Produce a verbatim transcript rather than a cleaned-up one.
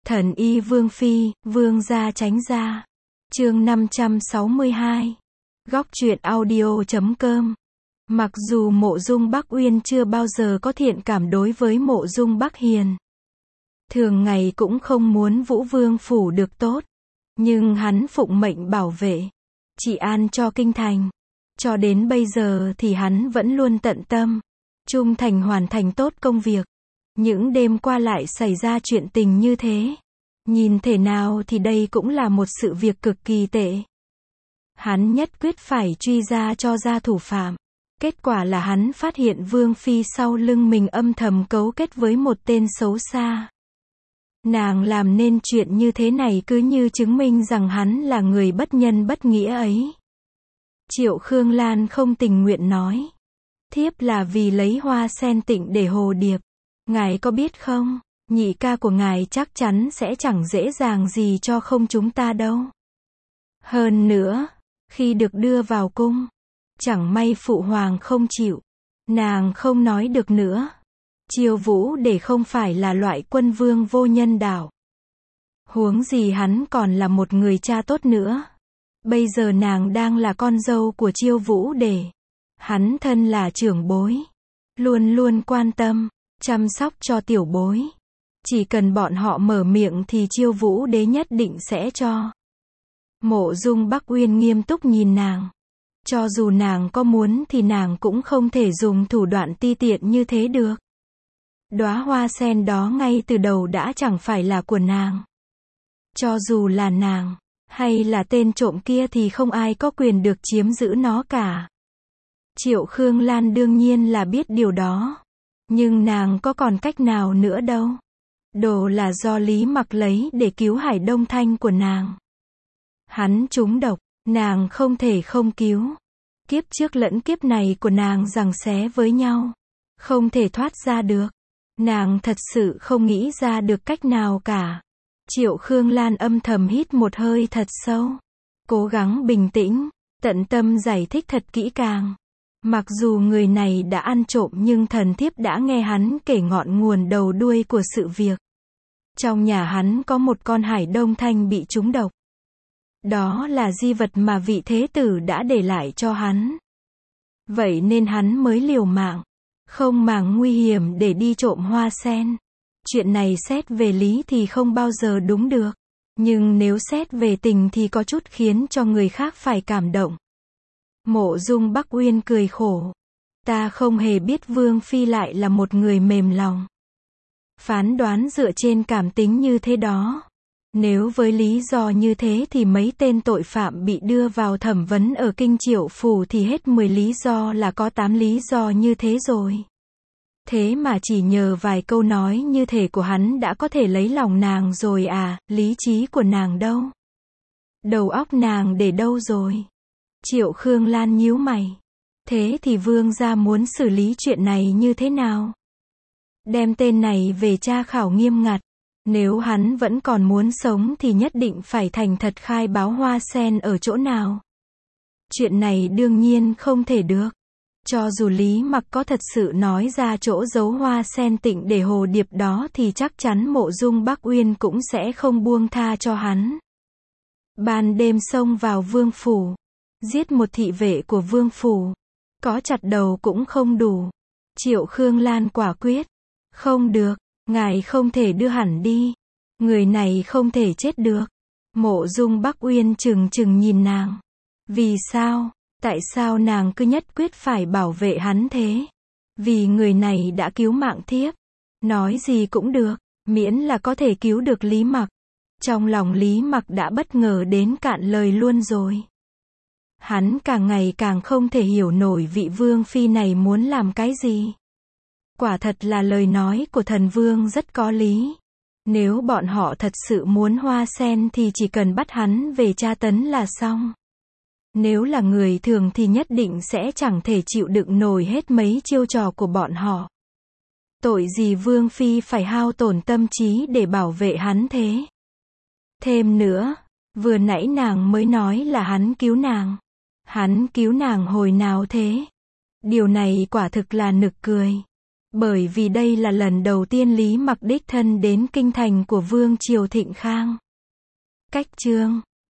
Thần y Vương Phi, Vương gia tránh ra. Chương năm trăm sáu mươi hai. Góc truyện audio chấm com. Mặc dù Mộ Dung Bắc Uyên chưa bao giờ có thiện cảm đối với Mộ Dung Bắc Hiền, thường ngày cũng không muốn Vũ Vương phủ được tốt, nhưng hắn phụng mệnh bảo vệ, trị an cho kinh thành. Cho đến bây giờ thì hắn vẫn luôn tận tâm, trung thành hoàn thành tốt công việc. Những đêm qua lại xảy ra chuyện tình như thế. Nhìn thể nào thì đây cũng là một sự việc cực kỳ tệ. Hắn nhất quyết phải truy ra cho ra thủ phạm. Kết quả là hắn phát hiện Vương Phi sau lưng mình âm thầm cấu kết với một tên xấu xa. Nàng làm nên chuyện như thế này cứ như chứng minh rằng hắn là người bất nhân bất nghĩa ấy. Triệu Khương Lan không tình nguyện nói. Thiếp là vì lấy Hoa Sen Tịnh để hồ điệp. Ngài có biết không, nhị ca của ngài chắc chắn sẽ chẳng dễ dàng gì cho không chúng ta đâu. Hơn nữa, khi được đưa vào cung, chẳng may phụ hoàng không chịu, nàng không nói được nữa. Chiêu Vũ để không phải là loại quân vương vô nhân đạo. Huống gì hắn còn là một người cha tốt nữa. Bây giờ nàng đang là con dâu của Chiêu Vũ để. Hắn thân là trưởng bối, luôn luôn quan tâm, chăm sóc cho tiểu bối. Chỉ cần bọn họ mở miệng thì Chiêu Vũ đế nhất định sẽ cho. Mộ Dung Bắc Uyên nghiêm túc nhìn nàng. Cho dù nàng có muốn thì nàng cũng không thể dùng thủ đoạn ti tiện như thế được. Đóa hoa sen đó ngay từ đầu đã chẳng phải là của nàng. Cho dù là nàng, hay là tên trộm kia thì không ai có quyền được chiếm giữ nó cả. Triệu Khương Lan đương nhiên là biết điều đó. Nhưng nàng có còn cách nào nữa đâu. Đồ là do Lý Mặc lấy để cứu Hải Đông Thanh của nàng. Hắn trúng độc, nàng không thể không cứu. Kiếp trước lẫn kiếp này của nàng giằng xé với nhau, không thể thoát ra được. Nàng thật sự không nghĩ ra được cách nào cả. Triệu Khương Lan âm thầm hít một hơi thật sâu, cố gắng bình tĩnh, tận tâm giải thích thật kỹ càng. Mặc dù người này đã ăn trộm nhưng thần thiếp đã nghe hắn kể ngọn nguồn đầu đuôi của sự việc. Trong nhà hắn có một con Hải Đông Thanh bị trúng độc. Đó là di vật mà vị thế tử đã để lại cho hắn. Vậy nên hắn mới liều mạng, không màng nguy hiểm để đi trộm hoa sen. Chuyện này xét về lý thì không bao giờ đúng được. Nhưng nếu xét về tình thì có chút khiến cho người khác phải cảm động. Mộ Dung Bắc Uyên cười khổ. Ta không hề biết Vương Phi lại là một người mềm lòng. Phán đoán dựa trên cảm tính như thế đó. Nếu với lý do như thế thì mấy tên tội phạm bị đưa vào thẩm vấn ở Kinh Triệu Phủ thì hết mười lý do là có tám lý do như thế rồi. Thế mà chỉ nhờ vài câu nói như thể của hắn đã có thể lấy lòng nàng rồi à, lý trí của nàng đâu? Đầu óc nàng để đâu rồi? Triệu Khương Lan nhíu mày. Thế thì vương gia muốn xử lý chuyện này như thế nào? Đem tên này về tra khảo nghiêm ngặt. Nếu hắn vẫn còn muốn sống thì nhất định phải thành thật khai báo hoa sen ở chỗ nào. Chuyện này đương nhiên không thể được. Cho dù Lý Mặc có thật sự nói ra chỗ giấu Hoa Sen Tịnh để hồ điệp đó thì chắc chắn Mộ Dung Bắc Uyên cũng sẽ không buông tha cho hắn. Ban đêm xông vào vương phủ, giết một thị vệ của vương phủ, có chặt đầu cũng không đủ. Triệu Khương Lan quả quyết. Không được, ngài không thể đưa hẳn đi. Người này không thể chết được. Mộ Dung Bắc Uyên trừng trừng nhìn nàng. Vì sao? Tại sao nàng cứ nhất quyết phải bảo vệ hắn thế? Vì người này đã cứu mạng thiếp. Nói gì cũng được, miễn là có thể cứu được Lý Mặc. Trong lòng Lý Mặc đã bất ngờ đến cạn lời luôn rồi. Hắn càng ngày càng không thể hiểu nổi vị Vương Phi này muốn làm cái gì. Quả thật là lời nói của thần vương rất có lý. Nếu bọn họ thật sự muốn hoa sen thì chỉ cần bắt hắn về tra tấn là xong. Nếu là người thường thì nhất định sẽ chẳng thể chịu đựng nổi hết mấy chiêu trò của bọn họ. Tội gì Vương Phi phải hao tổn tâm trí để bảo vệ hắn thế? Thêm nữa, vừa nãy nàng mới nói là hắn cứu nàng. Hắn cứu nàng hồi nào thế? Điều này quả thực là nực cười. Bởi vì đây là lần đầu tiên Lý Mặc đích thân đến kinh thành của Vương triều Thịnh Khang. Cách chương